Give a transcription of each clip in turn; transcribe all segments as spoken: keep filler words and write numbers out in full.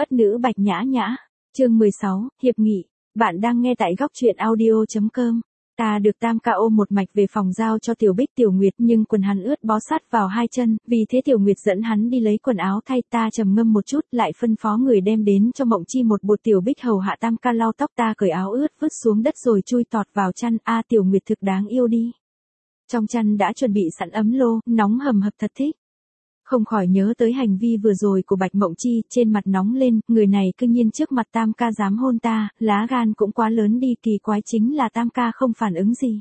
Ất nữ Bạch Nhã Nhã, chương mười sáu, Hiệp nghị, bạn đang nghe tại góc truyện audio.com. Ta được Tam ca ôm một mạch về phòng giao cho Tiểu Bích Tiểu Nguyệt nhưng quần hắn ướt bó sát vào hai chân, vì thế Tiểu Nguyệt dẫn hắn đi lấy quần áo thay. Ta trầm ngâm một chút lại phân phó người đem đến cho Mộng Chi một bột. Tiểu Bích hầu hạ Tam ca lau tóc. Ta cởi áo ướt vứt xuống đất rồi chui tọt vào chăn. A Tiểu Nguyệt thực đáng yêu đi. Trong chăn đã chuẩn bị sẵn ấm lô, nóng hầm hập thật thích. Không khỏi nhớ tới hành vi vừa rồi của Bạch Mộng Chi, trên mặt nóng lên, người này cư nhiên trước mặt Tam ca dám hôn ta, lá gan cũng quá lớn đi. Kỳ quái chính là Tam ca không phản ứng gì.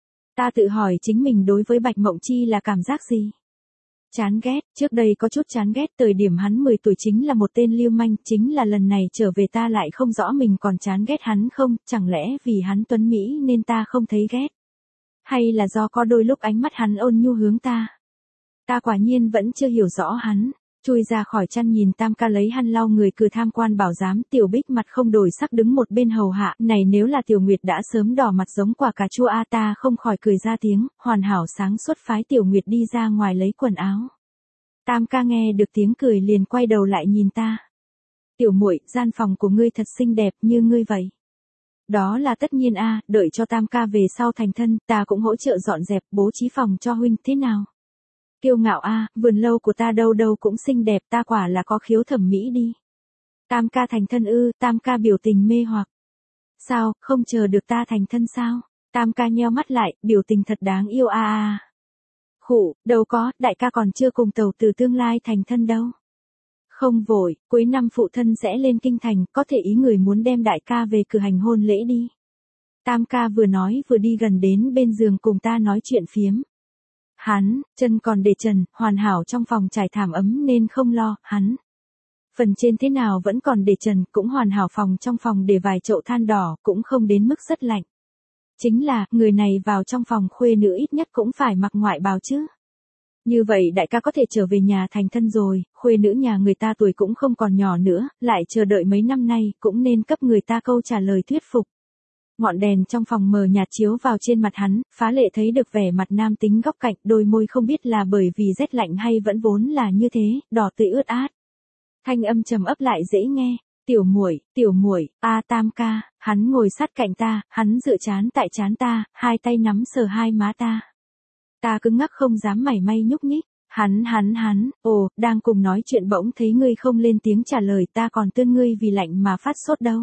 Ta tự hỏi chính mình đối với Bạch Mộng Chi là cảm giác gì? Chán ghét, trước đây có chút chán ghét, thời điểm hắn mười tuổi chính là một tên lưu manh, chính là lần này trở về ta lại không rõ mình còn chán ghét hắn không, chẳng lẽ vì hắn tuấn Mỹ nên ta không thấy ghét? Hay là do có đôi lúc ánh mắt hắn ôn nhu hướng ta? Ta quả nhiên vẫn chưa hiểu rõ hắn, chui ra khỏi chăn nhìn Tam ca lấy khăn lau người cười tham quan bảo giám. Tiểu Bích mặt không đổi sắc đứng một bên hầu hạ, này nếu là Tiểu Nguyệt đã sớm đỏ mặt giống quả cà chua. A ta không khỏi cười ra tiếng, hoàn hảo sáng suốt phái Tiểu Nguyệt đi ra ngoài lấy quần áo. Tam ca nghe được tiếng cười liền quay đầu lại nhìn ta. Tiểu muội, gian phòng của ngươi thật xinh đẹp như ngươi vậy. Đó là tất nhiên a, đợi cho Tam ca về sau thành thân, ta cũng hỗ trợ dọn dẹp bố trí phòng cho huynh thế nào. Kiêu ngạo a, à, vườn lâu của ta đâu đâu cũng xinh đẹp, ta quả là có khiếu thẩm mỹ đi. Tam ca thành thân ư? Tam ca biểu tình mê hoặc. Sao, không chờ được ta thành thân sao? Tam ca nheo mắt lại, biểu tình thật đáng yêu a a. Khụ, đâu có, đại ca còn chưa cùng tàu từ tương lai thành thân đâu. Không vội, cuối năm phụ thân sẽ lên kinh thành, có thể ý người muốn đem đại ca về cử hành hôn lễ đi. Tam ca vừa nói vừa đi gần đến bên giường cùng ta nói chuyện phiếm. Hắn, chân còn để trần, hoàn hảo trong phòng trải thảm ấm nên không lo. Hắn, phần trên thế nào vẫn còn để trần, cũng hoàn hảo. Phòng trong phòng để vài chậu than đỏ, cũng không đến mức rất lạnh. Chính là, người này vào trong phòng khuê nữ ít nhất cũng phải mặc ngoại bào chứ. Như vậy đại ca có thể trở về nhà thành thân rồi, khuê nữ nhà người ta tuổi cũng không còn nhỏ nữa, lại chờ đợi mấy năm nay, cũng nên cấp người ta câu trả lời thuyết phục. Ngọn đèn trong phòng mờ nhạt chiếu vào trên mặt hắn, phá lệ thấy được vẻ mặt nam tính góc cạnh, đôi môi không biết là bởi vì rét lạnh hay vẫn vốn là như thế, đỏ tươi ướt át. Thanh âm trầm ấp lại dễ nghe, "Tiểu muội, tiểu muội." A Tam ca, hắn ngồi sát cạnh ta, hắn dựa trán tại trán ta, hai tay nắm sờ hai má ta. Ta cứng ngắc không dám mảy may nhúc nhích. Hắn hắn hắn, ồ, đang cùng nói chuyện bỗng thấy ngươi không lên tiếng trả lời, ta còn tưởng ngươi vì lạnh mà phát sốt đâu.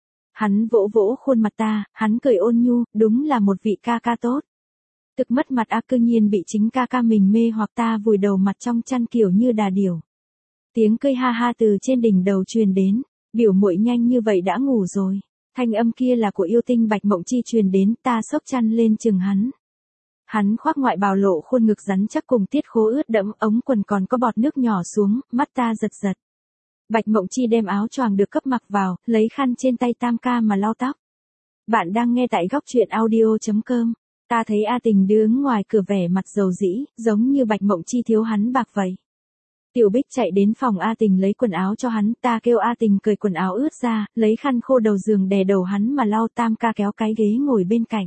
Hắn vỗ vỗ khuôn mặt ta, hắn cười ôn nhu, đúng là một vị ca ca tốt. Thực mất mặt a, cư nhiên bị chính ca ca mình mê hoặc. Ta vùi đầu mặt trong chăn kiểu như đà điểu. Tiếng cười ha ha từ trên đỉnh đầu truyền đến, biểu muội nhanh như vậy đã ngủ rồi. Thanh âm kia là của yêu tinh Bạch Mộng Chi truyền đến, ta xốc chăn lên chừng hắn. Hắn khoác ngoại bào lộ khuôn ngực rắn chắc cùng tiết khố ướt đẫm, ống quần còn có bọt nước nhỏ xuống, mắt ta giật giật. Bạch Mộng Chi đem áo choàng được cấp mặc vào, lấy khăn trên tay Tam ca mà lau tóc. Bạn đang nghe tại góc truyện audio.com. Ta thấy A Tình đứng ngoài cửa vẻ mặt dầu dĩ, giống như Bạch Mộng Chi thiếu hắn bạc vậy. Tiểu Bích chạy đến phòng A Tình lấy quần áo cho hắn, ta kêu A Tình cởi quần áo ướt ra, lấy khăn khô đầu giường đè đầu hắn mà lau. Tam ca kéo cái ghế ngồi bên cạnh.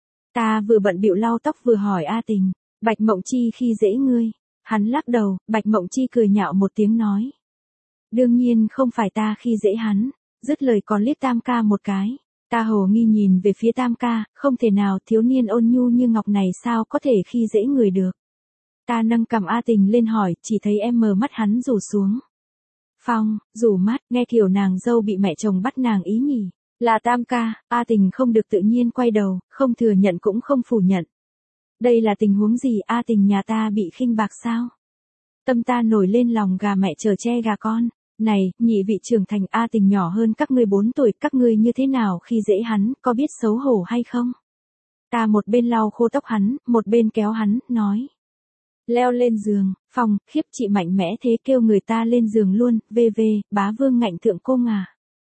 Ta vừa bận bịu lau tóc vừa hỏi A Tình, Bạch Mộng Chi khi dễ ngươi? Hắn lắc đầu, Bạch Mộng Chi cười nhạo một tiếng nói. Đương nhiên không phải ta khi dễ hắn, dứt lời còn liếc Tam ca một cái. Ta hồ nghi nhìn về phía Tam ca, không thể nào, thiếu niên ôn nhu như ngọc này sao có thể khi dễ người được. Ta nâng cằm A Tình lên hỏi, chỉ thấy em mờ mắt hắn rủ xuống. Phong, rủ mắt, nghe kiểu nàng dâu bị mẹ chồng bắt nàng ý nhỉ. Là Tam ca. A Tình không được tự nhiên quay đầu, không thừa nhận cũng không phủ nhận. Đây là tình huống gì? A Tình nhà ta bị khinh bạc sao? Tâm ta nổi lên lòng gà mẹ chở che gà con. Này, nhị vị trưởng thành, A Tình nhỏ hơn các ngươi bốn tuổi, các ngươi như thế nào khi dễ hắn, có biết xấu hổ hay không? Ta một bên lau khô tóc hắn, một bên kéo hắn, nói. Leo lên giường. Phong, khiếp chị mạnh mẽ thế, kêu người ta lên giường luôn. Vê vê, bá vương ngạnh thượng cô ngà.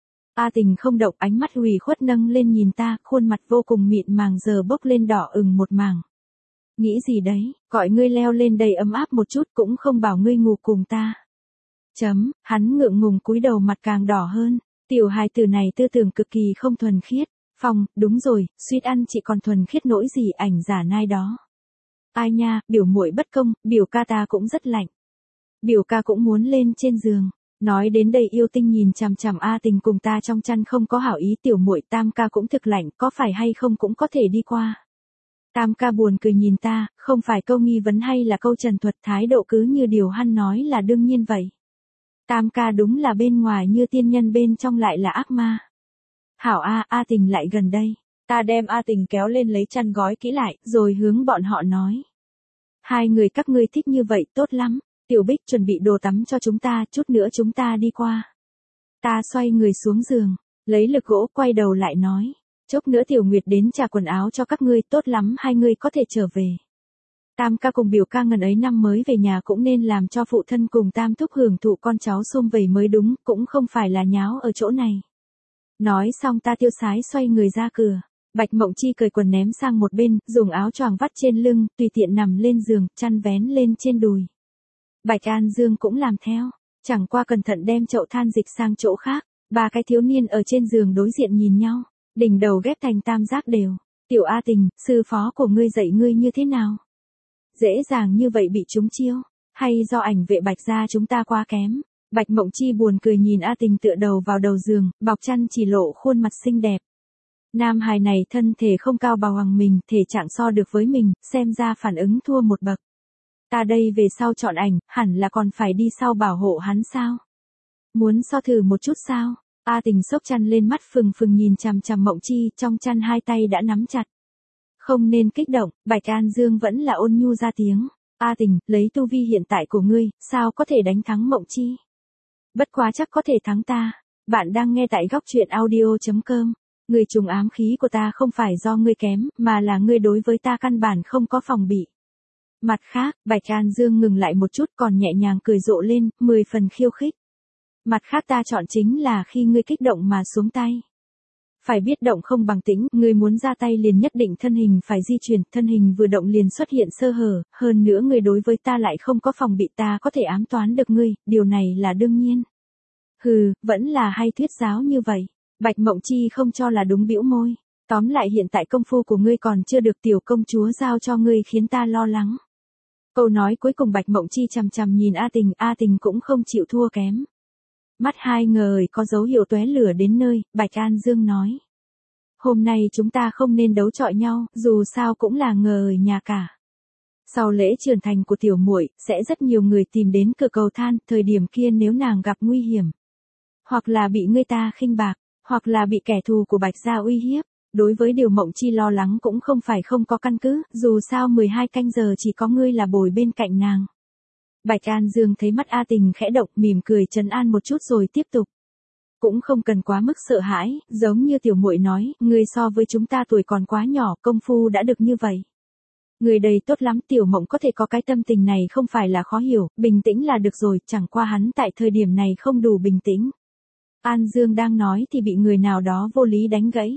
A Tình không động, ánh mắt ủy khuất nâng lên nhìn ta, khuôn mặt vô cùng mịn màng giờ bốc lên đỏ ửng một mảng. Nghĩ gì đấy, gọi ngươi leo lên đầy ấm áp một chút cũng không bảo ngươi ngủ cùng ta. Chấm, hắn ngượng ngùng cúi đầu mặt càng đỏ hơn. Tiểu hài tử này tư tưởng cực kỳ không thuần khiết. Phong, đúng rồi, suýt ăn chị còn thuần khiết nỗi gì, ảnh giả nai đó. Ai nha, biểu muội bất công, biểu ca ta cũng rất lạnh. Biểu ca cũng muốn lên trên giường. Nói đến đây yêu tinh nhìn chằm chằm A Tình cùng ta trong chăn không có hảo ý, tiểu muội Tam ca cũng thực lạnh, có phải hay không cũng có thể đi qua. Tam ca buồn cười nhìn ta, không phải câu nghi vấn hay là câu trần thuật, thái độ cứ như điều hắn nói là đương nhiên vậy. Tam ca đúng là bên ngoài như tiên nhân, bên trong lại là ác ma. Hảo A, A Tình lại gần đây. Ta đem A Tình kéo lên lấy chăn gói kỹ lại, rồi hướng bọn họ nói. Hai người các ngươi thích như vậy tốt lắm, Tiểu Bích chuẩn bị đồ tắm cho chúng ta, chút nữa chúng ta đi qua. Ta xoay người xuống giường, lấy lực gỗ quay đầu lại nói. Chốc nữa Tiểu Nguyệt đến trả quần áo cho các ngươi, tốt lắm hai người có thể trở về. Tam ca cùng biểu ca ngần ấy năm mới về nhà cũng nên làm cho phụ thân cùng Tam thúc hưởng thụ con cháu sum vầy mới đúng, cũng không phải là nháo ở chỗ này. Nói xong ta tiêu sái xoay người ra cửa. Bạch Mộng Chi cởi quần ném sang một bên, dùng áo choàng vắt trên lưng, tùy tiện nằm lên giường, chăn vén lên trên đùi. Bạch An Dương cũng làm theo, chẳng qua cẩn thận đem chậu than dịch sang chỗ khác. Ba cái thiếu niên ở trên giường đối diện nhìn nhau, đỉnh đầu ghép thành tam giác đều. Tiểu A Tình, sư phó của ngươi dạy ngươi như thế nào? Dễ dàng như vậy bị trúng chiêu, hay do ảnh vệ Bạch gia chúng ta quá kém? Bạch Mộng Chi buồn cười nhìn A Tình tựa đầu vào đầu giường, bọc chăn chỉ lộ khuôn mặt xinh đẹp. Nam hài này thân thể không cao bào bằng mình, thể trạng so được với mình, xem ra phản ứng thua một bậc. Ta đây về sau chọn ảnh, hẳn là còn phải đi sau bảo hộ hắn sao? Muốn so thử một chút sao? A Tình xốc chăn lên, mắt phừng phừng nhìn chằm chằm Mộng Chi, trong chăn hai tay đã nắm chặt. Không nên kích động, Bạch An Dương vẫn là ôn nhu ra tiếng. A Tình, lấy tu vi hiện tại của ngươi, sao có thể đánh thắng Mộng Chi? Bất quá chắc có thể thắng ta. Bạn đang nghe tại góc truyện audio chấm com. Người trùng ám khí của ta không phải do ngươi kém, mà là ngươi đối với ta căn bản không có phòng bị. Mặt khác, Bạch An Dương ngừng lại một chút còn nhẹ nhàng cười rộ lên, mười phần khiêu khích. Mặt khác ta chọn chính là khi ngươi kích động mà xuống tay. Phải biết động không bằng tĩnh, ngươi muốn ra tay liền nhất định thân hình phải di chuyển, thân hình vừa động liền xuất hiện sơ hở, hơn nữa ngươi đối với ta lại không có phòng bị, ta có thể ám toán được ngươi, điều này là đương nhiên. Hừ, vẫn là hay thuyết giáo như vậy. Bạch Mộng Chi không cho là đúng, bĩu môi. Tóm lại hiện tại công phu của ngươi còn chưa được tiểu công chúa giao cho ngươi khiến ta lo lắng. Câu nói cuối cùng Bạch Mộng Chi chằm chằm nhìn A Tình, A Tình cũng không chịu thua kém. Mắt hai ngời có dấu hiệu tóe lửa đến nơi, Bạch An Dương nói. Hôm nay chúng ta không nên đấu chọi nhau, dù sao cũng là ngời nhà cả. Sau lễ trưởng thành của tiểu muội, sẽ rất nhiều người tìm đến cửa cầu than, thời điểm kia nếu nàng gặp nguy hiểm. Hoặc là bị người ta khinh bạc, hoặc là bị kẻ thù của Bạch gia uy hiếp. Đối với điều Mộng Chi lo lắng cũng không phải không có căn cứ, dù sao mười hai canh giờ chỉ có ngươi là bồi bên cạnh nàng. Bạch An Dương thấy mắt A Tình khẽ động, mỉm cười trấn an một chút rồi tiếp tục. Cũng không cần quá mức sợ hãi, giống như tiểu muội nói, ngươi so với chúng ta tuổi còn quá nhỏ, công phu đã được như vậy. Người đầy tốt lắm, Tiểu Mộng có thể có cái tâm tình này không phải là khó hiểu, bình tĩnh là được rồi, chẳng qua hắn tại thời điểm này không đủ bình tĩnh. An Dương đang nói thì bị người nào đó vô lý đánh gãy.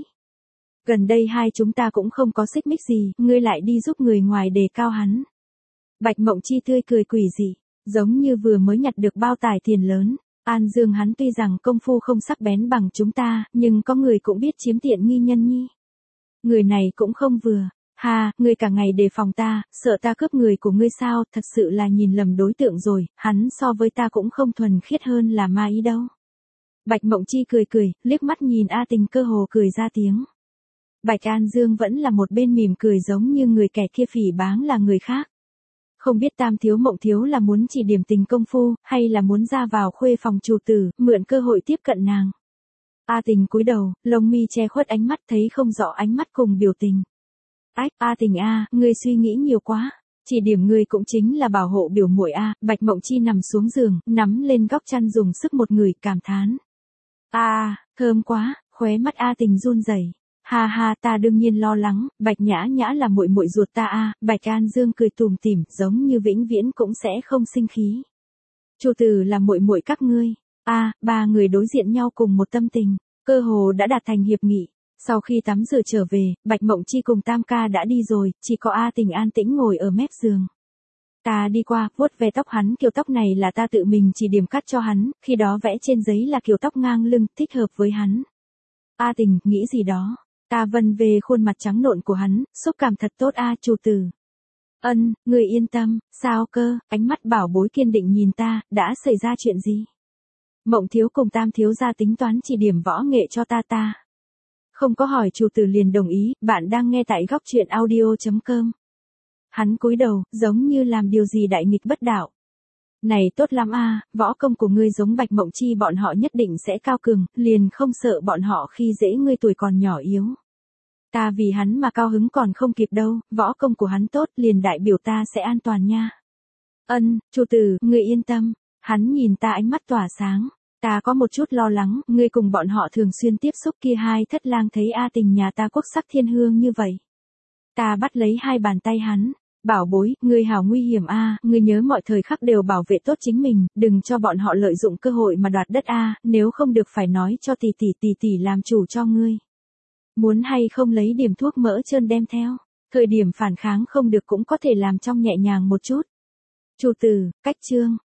Gần đây hai chúng ta cũng không có xích mích gì, ngươi lại đi giúp người ngoài đề cao hắn. Bạch Mộng Chi tươi cười quỷ dị, giống như vừa mới nhặt được bao tài tiền lớn. An Dương hắn tuy rằng công phu không sắc bén bằng chúng ta, nhưng có người cũng biết chiếm tiện nghi nhân nhi. Người này cũng không vừa. Ha, ngươi cả ngày đề phòng ta, sợ ta cướp người của ngươi sao, thật sự là nhìn lầm đối tượng rồi, hắn so với ta cũng không thuần khiết hơn là ma ý đâu. Bạch Mộng Chi cười cười, liếc mắt nhìn A Tình cơ hồ cười ra tiếng. Bạch An Dương vẫn là một bên mỉm cười giống như người kẻ kia phỉ báng là người khác. Không biết Tam thiếu Mộng thiếu là muốn chỉ điểm tình công phu, hay là muốn ra vào khuê phòng chủ tử, mượn cơ hội tiếp cận nàng. A Tình cúi đầu, lông mi che khuất ánh mắt, thấy không rõ ánh mắt cùng biểu tình. Ách, A Tình a, ngươi suy nghĩ nhiều quá. Chỉ điểm ngươi cũng chính là bảo hộ biểu muội a. Bạch Mộng Chi nằm xuống giường, nắm lên góc chăn dùng sức một người, cảm thán. A, thơm quá, khóe mắt A Tình run rẩy. Ha ha, ta đương nhiên lo lắng, Bạch Nhã Nhã là muội muội ruột ta a. Bạch An Dương cười tủm tỉm, giống như vĩnh viễn cũng sẽ không sinh khí. Chu Tử là muội muội các ngươi. A, ba người đối diện nhau cùng một tâm tình, cơ hồ đã đạt thành hiệp nghị. Sau khi tắm rửa trở về, Bạch Mộng Chi cùng Tam ca đã đi rồi, chỉ có A Tình an tĩnh ngồi ở mép giường. Ta đi qua, vuốt ve tóc hắn, kiểu tóc này là ta tự mình chỉ điểm cắt cho hắn, khi đó vẽ trên giấy là kiểu tóc ngang lưng, thích hợp với hắn. A Tình, nghĩ gì đó? Ta vân về khuôn mặt trắng nộn của hắn, xúc cảm thật tốt a, Chu Tử. Ân, người yên tâm, sao cơ? Ánh mắt bảo bối kiên định nhìn ta, đã xảy ra chuyện gì? Mộng thiếu cùng Tam thiếu gia tính toán chỉ điểm võ nghệ cho ta ta. Không có hỏi chủ tử liền đồng ý, bạn đang nghe tại góc truyện audio.com. Hắn cúi đầu, giống như làm điều gì đại nghịch bất đạo. Này tốt lắm a, võ công của ngươi giống Bạch Mộng Chi bọn họ nhất định sẽ cao cường, liền không sợ bọn họ khi dễ ngươi tuổi còn nhỏ yếu. Ta vì hắn mà cao hứng còn không kịp đâu, võ công của hắn tốt liền đại biểu ta sẽ an toàn nha. Ân, chủ tử, ngươi yên tâm. Hắn nhìn ta ánh mắt tỏa sáng. Ta có một chút lo lắng, ngươi cùng bọn họ thường xuyên tiếp xúc kia hai thất lang thấy A Tình nhà ta quốc sắc thiên hương như vậy. Ta bắt lấy hai bàn tay hắn. Bảo bối, ngươi hảo nguy hiểm a, ngươi nhớ mọi thời khắc đều bảo vệ tốt chính mình, đừng cho bọn họ lợi dụng cơ hội mà đoạt đất a, nếu không được phải nói cho tỷ tỷ tỷ tỷ làm chủ cho ngươi. Muốn hay không lấy điểm thuốc mỡ trơn đem theo, thời điểm phản kháng không được cũng có thể làm trong nhẹ nhàng một chút. Chủ tử, cách chương.